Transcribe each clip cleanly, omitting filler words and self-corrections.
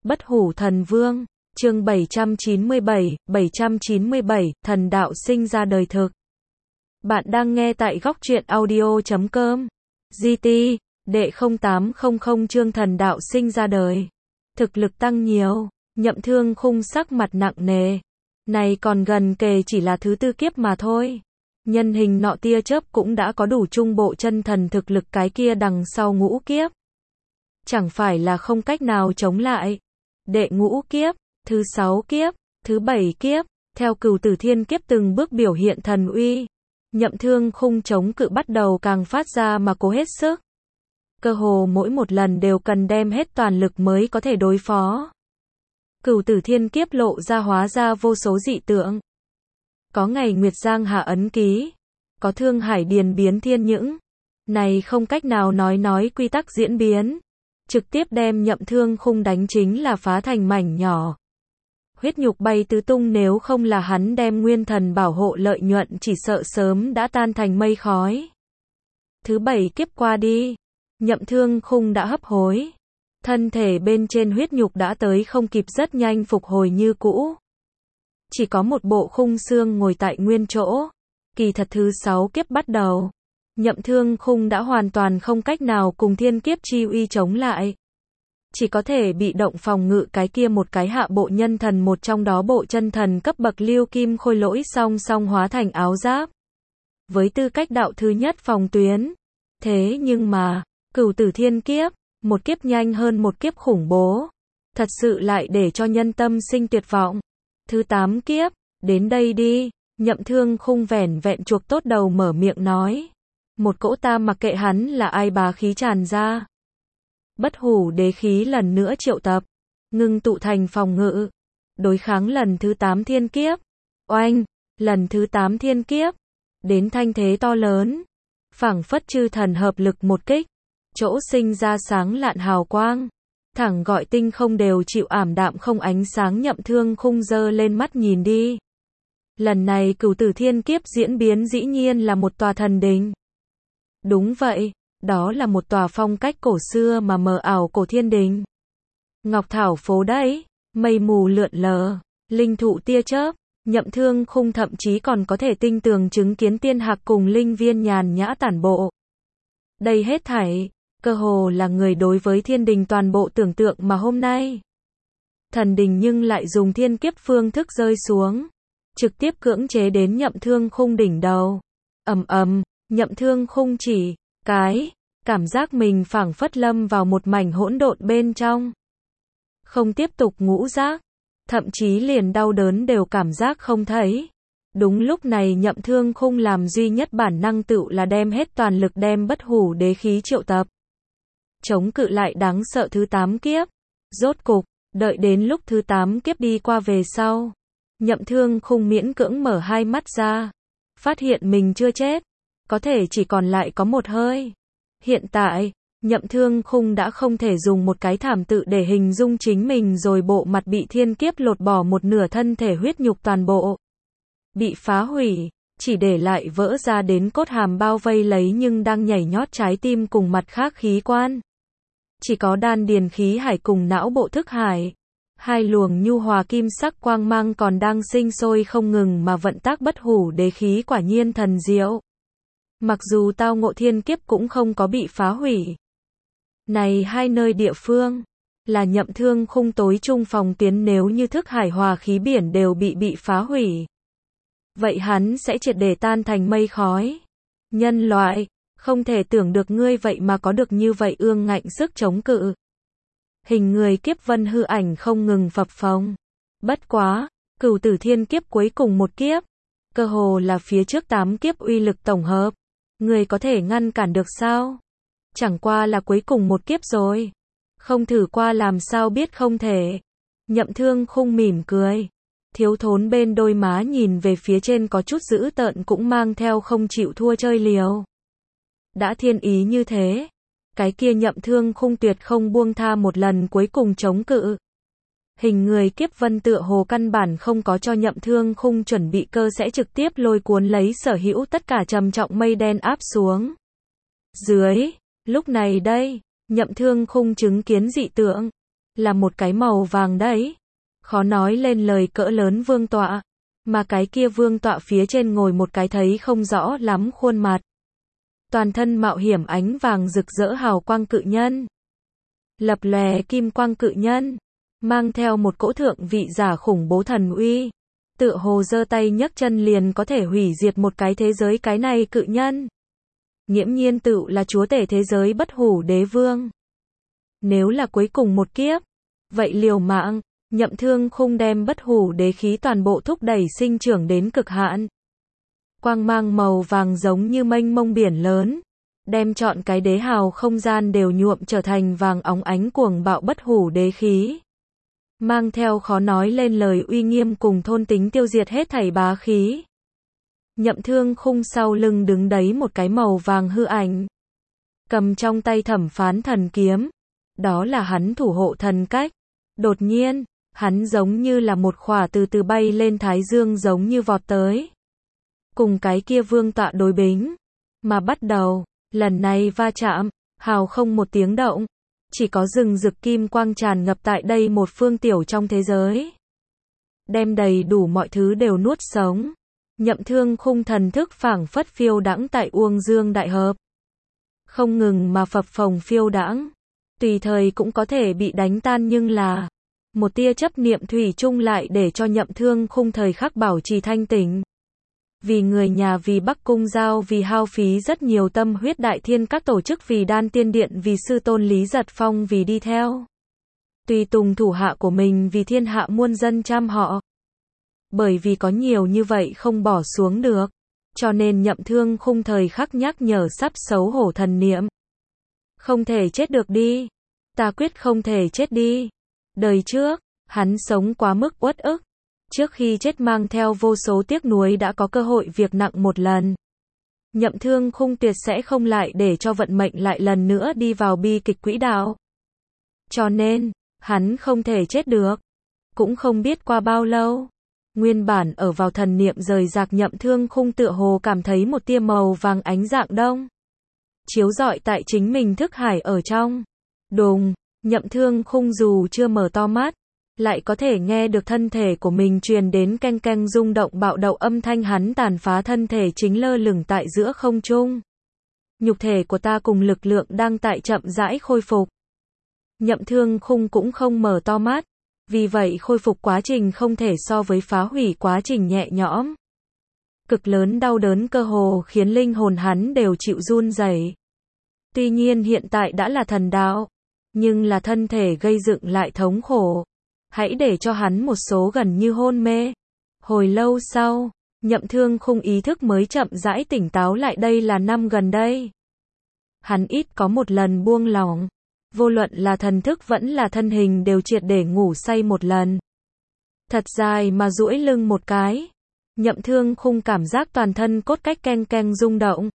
Bất hủ thần vương, chương 797, thần đạo sinh ra đời thực. Bạn đang nghe tại góc truyện audio.com. GT, đệ 0800 chương thần đạo sinh ra đời. Thực lực tăng nhiều, Nhậm Thương Khung sắc mặt nặng nề. Này còn gần kề chỉ là thứ tư kiếp mà thôi. Nhân hình nọ tia chớp cũng đã có đủ trung bộ chân thần thực lực, cái kia đằng sau ngũ kiếp. Chẳng phải là không cách nào chống lại. Đệ ngũ kiếp, thứ 6 kiếp, thứ 7 kiếp, theo Cửu Tử Thiên kiếp từng bước biểu hiện thần uy. Nhậm Thương Khung chống cự bắt đầu càng phát ra mà cố hết sức. Cơ hồ mỗi một lần đều cần đem hết toàn lực mới có thể đối phó. Cửu Tử Thiên kiếp lộ ra hóa ra vô số dị tượng. Có ngày Nguyệt Giang hạ ấn ký, có Thương Hải điền biến thiên những. Này không cách nào nói quy tắc diễn biến. Trực tiếp đem Nhậm Thương Khung đánh chính là phá thành mảnh nhỏ. Huyết nhục bay tứ tung, nếu không là hắn đem nguyên thần bảo hộ lợi nhuận chỉ sợ sớm đã tan thành mây khói. Thứ 7 kiếp qua đi, Nhậm Thương Khung đã hấp hối. Thân thể bên trên huyết nhục đã tới không kịp rất nhanh phục hồi như cũ. Chỉ có một bộ khung xương ngồi tại nguyên chỗ. Kỳ thật thứ 6 kiếp bắt đầu, Nhậm Thương Khung đã hoàn toàn không cách nào cùng thiên kiếp chi uy chống lại. Chỉ có thể bị động phòng ngự cái kia một cái hạ bộ nhân thần, một trong đó bộ chân thần cấp bậc Lưu Kim Khôi Lỗi song song hóa thành áo giáp. Với tư cách đạo thứ nhất phòng tuyến. Thế nhưng mà, Cửu Tử Thiên kiếp, một kiếp nhanh hơn một kiếp khủng bố. Thật sự lại để cho nhân tâm sinh tuyệt vọng. Thứ 8 kiếp, đến đây đi, Nhậm Thương Khung vẻn vẹn chuộc tốt đầu mở miệng nói. Một cỗ ta mặc kệ hắn là ai bá khí tràn ra. Bất hủ đế khí lần nữa triệu tập, ngưng tụ thành phòng ngự, đối kháng lần thứ 8 thiên kiếp. Oanh, lần thứ 8 thiên kiếp, đến thanh thế to lớn, phảng phất chư thần hợp lực một kích, chỗ sinh ra sáng lạn hào quang, thẳng gọi tinh không đều chịu ảm đạm không ánh sáng. Nhậm Thương Khung giơ lên mắt nhìn đi. Lần này Cửu Tử Thiên kiếp diễn biến dĩ nhiên là một tòa thần đình. Đúng vậy, đó là một tòa phong cách cổ xưa mà mờ ảo cổ thiên đình. Ngọc thảo phố đấy, mây mù lượn lờ, linh thụ tia chớp, Nhậm Thương Khung thậm chí còn có thể tinh tường chứng kiến tiên hạc cùng linh viên nhàn nhã tản bộ. Đây hết thảy, cơ hồ là người đối với thiên đình toàn bộ tưởng tượng mà hôm nay. Thần đình nhưng lại dùng thiên kiếp phương thức rơi xuống, trực tiếp cưỡng chế đến Nhậm Thương Khung đỉnh đầu. Nhậm Thương Khung chỉ cảm giác mình phảng phất lâm vào một mảnh hỗn độn bên trong. Không tiếp tục ngũ giác, thậm chí liền đau đớn đều cảm giác không thấy. Đúng lúc này Nhậm Thương Khung làm duy nhất bản năng tựu là đem hết toàn lực đem bất hủ đế khí triệu tập. Chống cự lại đáng sợ thứ 8 kiếp. Rốt cục, đợi đến lúc thứ 8 kiếp đi qua về sau, Nhậm Thương Khung miễn cưỡng mở hai mắt ra, phát hiện mình chưa chết. Có thể chỉ còn lại có một hơi. Hiện tại, Nhậm Thương Khung đã không thể dùng một cái thảm tự để hình dung chính mình rồi, bộ mặt bị thiên kiếp lột bỏ một nửa, thân thể huyết nhục toàn bộ bị phá hủy, chỉ để lại vỡ ra đến cốt hàm bao vây lấy nhưng đang nhảy nhót trái tim cùng mặt khác khí quan. Chỉ có đan điền khí hải cùng não bộ thức hải. Hai luồng nhu hòa kim sắc quang mang còn đang sinh sôi không ngừng mà vận tác. Bất hủ đế khí quả nhiên thần diệu. Mặc dù tao ngộ thiên kiếp cũng không có bị phá hủy. Này hai nơi địa phương, là Nhậm Thương Khung tối trung phòng tuyến, nếu như thức hải hòa khí biển đều bị phá hủy. Vậy hắn sẽ triệt để tan thành mây khói. Nhân loại, không thể tưởng được ngươi vậy mà có được như vậy ương ngạnh sức chống cự. Hình người kiếp vân hư ảnh không ngừng phập phồng. Bất quá, Cửu Tử Thiên kiếp cuối cùng một kiếp, cơ hồ là phía trước 8 kiếp uy lực tổng hợp. Người có thể ngăn cản được sao? Chẳng qua là cuối cùng một kiếp rồi. Không thử qua làm sao biết không thể. Nhậm Thương Khung mỉm cười. Thiếu thốn bên đôi má nhìn về phía trên có chút dữ tợn, cũng mang theo không chịu thua chơi liều. Đã thiên ý như thế, cái kia Nhậm Thương Khung tuyệt không buông tha một lần cuối cùng chống cự. Hình người kiếp vân tựa hồ căn bản không có cho Nhậm Thương Khung chuẩn bị cơ sẽ trực tiếp lôi cuốn lấy sở hữu tất cả trầm trọng mây đen áp xuống. Lúc này đây, Nhậm Thương Khung chứng kiến dị tượng. là một cái màu vàng đấy. Khó nói lên lời cỡ lớn vương tọa. Mà cái kia vương tọa phía trên ngồi một cái thấy không rõ lắm khuôn mặt. Toàn thân mạo hiểm ánh vàng rực rỡ hào quang cự nhân. Lập lòe kim quang cự nhân. Mang theo một cỗ thượng vị giả khủng bố thần uy. Tựa hồ giơ tay nhấc chân liền có thể hủy diệt một cái thế giới cái này cự nhân. Nghiễm nhiên tựu là chúa tể thế giới bất hủ đế vương. Nếu là cuối cùng một kiếp, vậy liều mạng, Nhậm Thương Khung đem bất hủ đế khí toàn bộ thúc đẩy sinh trưởng đến cực hạn. Quang mang màu vàng giống như mênh mông biển lớn, đem trọn cái đế hào không gian đều nhuộm trở thành vàng óng ánh cuồng bạo bất hủ đế khí. Mang theo khó nói lên lời uy nghiêm cùng thôn tính tiêu diệt hết thảy bá khí. Nhậm Thương Khung sau lưng đứng đấy một cái màu vàng hư ảnh. Cầm trong tay thẩm phán thần kiếm. Đó là hắn thủ hộ thần cách. Đột nhiên, hắn giống như là một khỏa từ từ bay lên thái dương giống như vọt tới. Cùng cái kia vương tọa đối bính. Mà bắt đầu, lần này va chạm, hào không một tiếng động. Chỉ có rừng rực kim quang tràn ngập tại đây một phương tiểu trong thế giới. Đem đầy đủ mọi thứ đều nuốt sống. Nhậm Thương Khung thần thức phảng phất phiêu đãng tại Uông Dương đại hợp. Không ngừng mà phập phồng phiêu đãng. Tùy thời cũng có thể bị đánh tan nhưng là một tia chấp niệm thủy chung lại để cho Nhậm Thương Khung thời khắc bảo trì thanh tỉnh. Vì người nhà, vì Bắc Cung Giao, vì hao phí rất nhiều tâm huyết đại thiên các tổ chức, vì Đan Tiên Điện, vì sư tôn Lý Giật Phong, vì đi theo tùy tùng thủ hạ của mình, vì thiên hạ muôn dân trăm họ. Bởi vì có nhiều như vậy không bỏ xuống được, cho nên Nhậm Thương Khung thời khắc nhắc nhở sắp xấu hổ thần niệm. Không thể chết được đi. Ta quyết không thể chết đi. Đời trước, hắn sống quá mức uất ức. Trước khi chết mang theo vô số tiếc nuối đã có cơ hội việc nặng một lần. Nhậm Thương Khung tuyệt sẽ không lại để cho vận mệnh lại lần nữa đi vào bi kịch quỹ đạo. Cho nên, hắn không thể chết được. Cũng không biết qua bao lâu. Nguyên bản ở vào thần niệm rời rạc Nhậm Thương Khung tựa hồ cảm thấy một tia màu vàng ánh dạng đông. Chiếu rọi tại chính mình thức hải ở trong. Đùng, Nhậm Thương Khung dù chưa mở to mắt, lại có thể nghe được thân thể của mình truyền đến keng keng rung động bạo động âm thanh, hắn tàn phá thân thể chính lơ lửng tại giữa không trung. Nhục thể của ta cùng lực lượng đang tại chậm rãi khôi phục. Nhậm Thương Khung cũng không mở to mắt, vì vậy khôi phục quá trình không thể so với phá hủy quá trình nhẹ nhõm. Cực lớn đau đớn cơ hồ khiến linh hồn hắn đều chịu run rẩy. Tuy nhiên hiện tại đã là thần đạo, nhưng là thân thể gây dựng lại thống khổ. Hãy để cho hắn một số gần như hôn mê. Hồi lâu sau, Nhậm Thương Khung ý thức mới chậm rãi tỉnh táo lại, đây là năm gần đây. Hắn ít có một lần buông lỏng. Vô luận là thần thức vẫn là thân hình đều triệt để ngủ say một lần. Thật dài mà duỗi lưng một cái. Nhậm Thương Khung cảm giác toàn thân cốt cách keng keng rung động.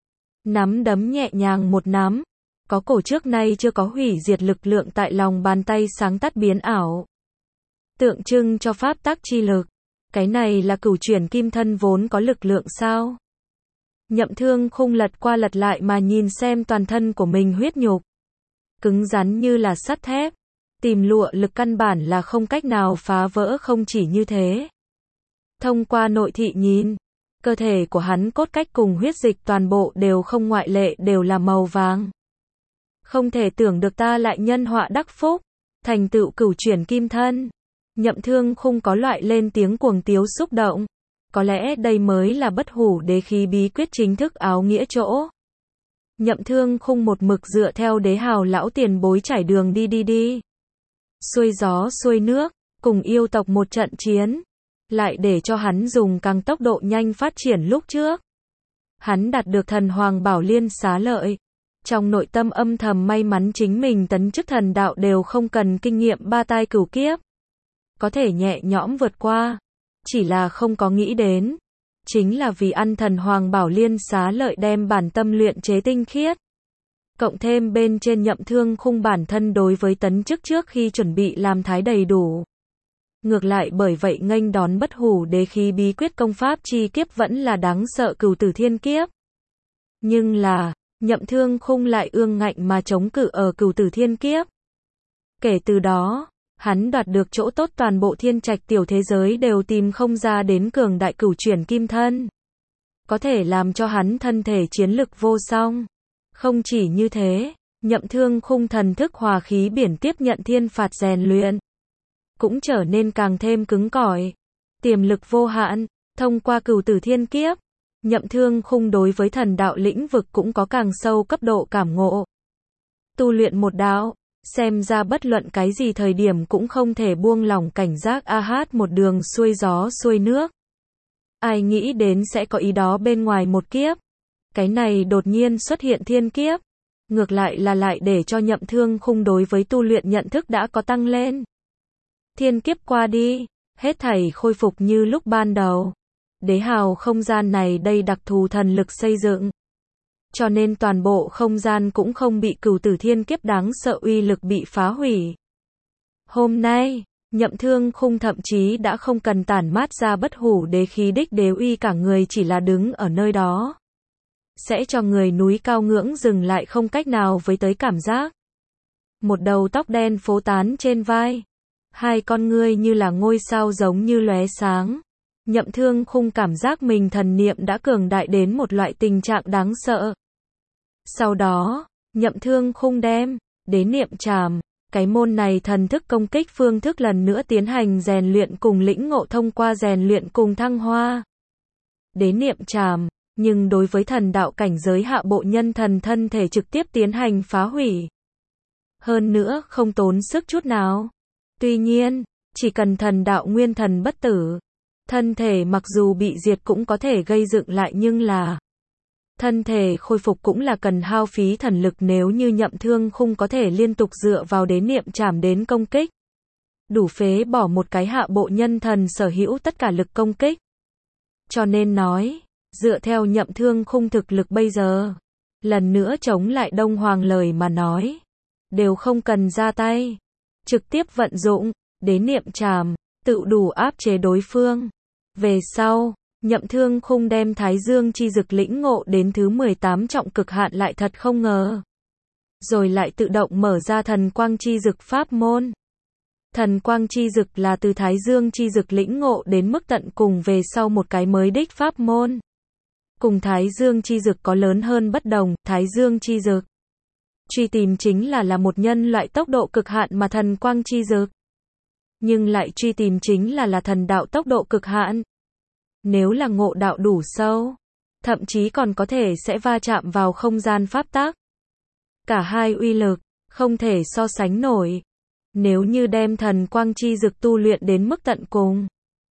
Nắm đấm nhẹ nhàng một nắm. Có cổ trước nay chưa có hủy diệt lực lượng tại lòng bàn tay sáng tắt biến ảo. Tượng trưng cho pháp tắc chi lực. Cái này là cửu chuyển kim thân vốn có lực lượng sao? Nhậm Thương Khung lật qua lật lại mà nhìn xem toàn thân của mình huyết nhục. Cứng rắn như là sắt thép. Tìm lụa lực căn bản là không cách nào phá vỡ, không chỉ như thế. Thông qua nội thị nhìn, cơ thể của hắn cốt cách cùng huyết dịch toàn bộ đều không ngoại lệ đều là màu vàng. Không thể tưởng được ta lại nhân họa đắc phúc, thành tựu cửu chuyển kim thân. Nhậm Thương Khung có loại lên tiếng cuồng tiếu xúc động. Có lẽ đây mới là bất hủ đế khí bí quyết chính thức áo nghĩa chỗ. Nhậm Thương Khung một mực dựa theo đế hào lão tiền bối trải đường đi. Xuôi gió xuôi nước, cùng yêu tộc một trận chiến. Lại để cho hắn dùng càng tốc độ nhanh phát triển lúc trước. Hắn đạt được thần hoàng bảo liên xá lợi. Trong nội tâm âm thầm may mắn chính mình tấn chức thần đạo đều không cần kinh nghiệm ba tai cửu kiếp. Có thể nhẹ nhõm vượt qua. Chỉ là không có nghĩ đến. Chính là vì ăn thần hoàng bảo liên xá lợi đem bản tâm luyện chế tinh khiết. Cộng thêm bên trên Nhậm Thương Khung bản thân đối với tấn chức trước khi chuẩn bị làm thái đầy đủ. Ngược lại bởi vậy nghênh đón bất hủ đế khí bí quyết công pháp chi kiếp vẫn là đáng sợ cửu tử thiên kiếp. Nhưng là, Nhậm Thương Khung lại ương ngạnh mà chống cự ở cửu tử thiên kiếp. Kể từ đó, hắn đoạt được chỗ tốt toàn bộ thiên trạch tiểu thế giới đều tìm không ra đến cường đại cửu chuyển kim thân. Có thể làm cho hắn thân thể chiến lực vô song. Không chỉ như thế, Nhậm Thương Khung thần thức hòa khí biển tiếp nhận thiên phạt rèn luyện, cũng trở nên càng thêm cứng cỏi, tiềm lực vô hạn. Thông qua cửu tử thiên kiếp, Nhậm Thương Khung đối với thần đạo lĩnh vực cũng có càng sâu cấp độ cảm ngộ. Tu luyện một đạo, xem ra bất luận cái gì thời điểm cũng không thể buông lỏng cảnh giác một đường xuôi gió xuôi nước. Ai nghĩ đến sẽ có ý đó bên ngoài một kiếp. Cái này đột nhiên xuất hiện thiên kiếp, ngược lại là lại để cho Nhậm Thương Khung đối với tu luyện nhận thức đã có tăng lên. Thiên kiếp qua đi, hết thảy khôi phục như lúc ban đầu. Đế hào không gian này đây đặc thù thần lực xây dựng, cho nên toàn bộ không gian cũng không bị cửu tử thiên kiếp đáng sợ uy lực bị phá hủy. Hôm nay, Nhậm Thương Khung thậm chí đã không cần tản mát ra bất hủ đế khí đích đế uy, cả người chỉ là đứng ở nơi đó, sẽ cho người núi cao ngưỡng dừng lại không cách nào với tới cảm giác. Một đầu tóc đen phố tán trên vai, hai con ngươi như là ngôi sao giống như lóe sáng. Nhậm Thương Khung cảm giác mình thần niệm đã cường đại đến một loại tình trạng đáng sợ. Sau đó, Nhậm Thương Khung đem đế niệm trảm, cái môn này thần thức công kích phương thức lần nữa tiến hành rèn luyện cùng lĩnh ngộ, thông qua rèn luyện cùng thăng hoa. Đế niệm trảm, nhưng đối với thần đạo cảnh giới hạ bộ nhân thần thân thể trực tiếp tiến hành phá hủy. Hơn nữa không tốn sức chút nào. Tuy nhiên, chỉ cần thần đạo nguyên thần bất tử, thân thể mặc dù bị diệt cũng có thể gây dựng lại, nhưng là thân thể khôi phục cũng là cần hao phí thần lực. Nếu như Nhậm Thương Khung có thể liên tục dựa vào đế niệm trảm đến công kích, đủ phế bỏ một cái hạ bộ nhân thần sở hữu tất cả lực công kích. Cho nên nói, dựa theo Nhậm Thương Khung thực lực bây giờ, lần nữa chống lại Đông Hoàng lời mà nói, đều không cần ra tay, trực tiếp vận dụng đế niệm trảm, tự đủ áp chế đối phương. Về sau, Nhậm Thương Khung đem Thái Dương chi dực lĩnh ngộ đến thứ 18 trọng cực hạn lại thật không ngờ. Rồi lại tự động mở ra thần quang chi dực pháp môn. Thần quang chi dực là từ Thái Dương chi dực lĩnh ngộ đến mức tận cùng về sau một cái mới đích pháp môn. Cùng Thái Dương chi dực có lớn hơn bất đồng, Thái Dương chi dực truy tìm chính là một nhân loại tốc độ cực hạn, mà thần quang chi dực nhưng lại truy tìm chính là thần đạo tốc độ cực hạn. Nếu là ngộ đạo đủ sâu, thậm chí còn có thể sẽ va chạm vào không gian pháp tắc. Cả hai uy lực không thể so sánh nổi. Nếu như đem thần quang chi dực tu luyện đến mức tận cùng,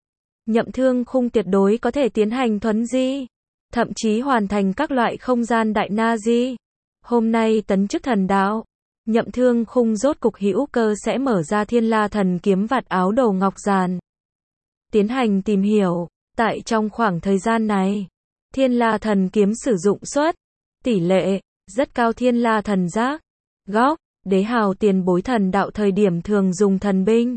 Nhậm Thương Khung tuyệt đối có thể tiến hành thuấn di, thậm chí hoàn thành các loại không gian đại na di. Hôm nay tấn chức thần đạo, Nhậm Thương Khung rốt cục hữu cơ sẽ mở ra Thiên La Thần Kiếm vạt áo đồ ngọc giàn, tiến hành tìm hiểu. Tại trong khoảng thời gian này, Thiên La Thần Kiếm sử dụng suất tỷ lệ rất cao. Thiên La Thần Giác, góc, đế hào tiền bối thần đạo thời điểm thường dùng thần binh,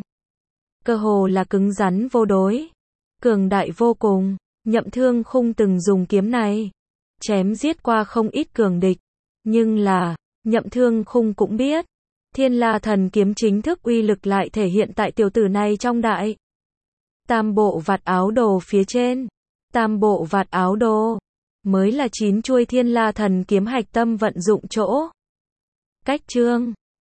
cơ hồ là cứng rắn vô đối, cường đại vô cùng. Nhậm Thương Khung từng dùng kiếm này chém giết qua không ít cường địch, nhưng là Nhậm Thương Khung cũng biết, Thiên La Thần Kiếm chính thức uy lực lại thể hiện tại tiểu tử này trong đại tam bộ vạt áo đồ phía trên. Tam bộ vạt áo đồ mới là 9 chuôi Thiên La Thần Kiếm hạch tâm vận dụng chỗ. Cách chương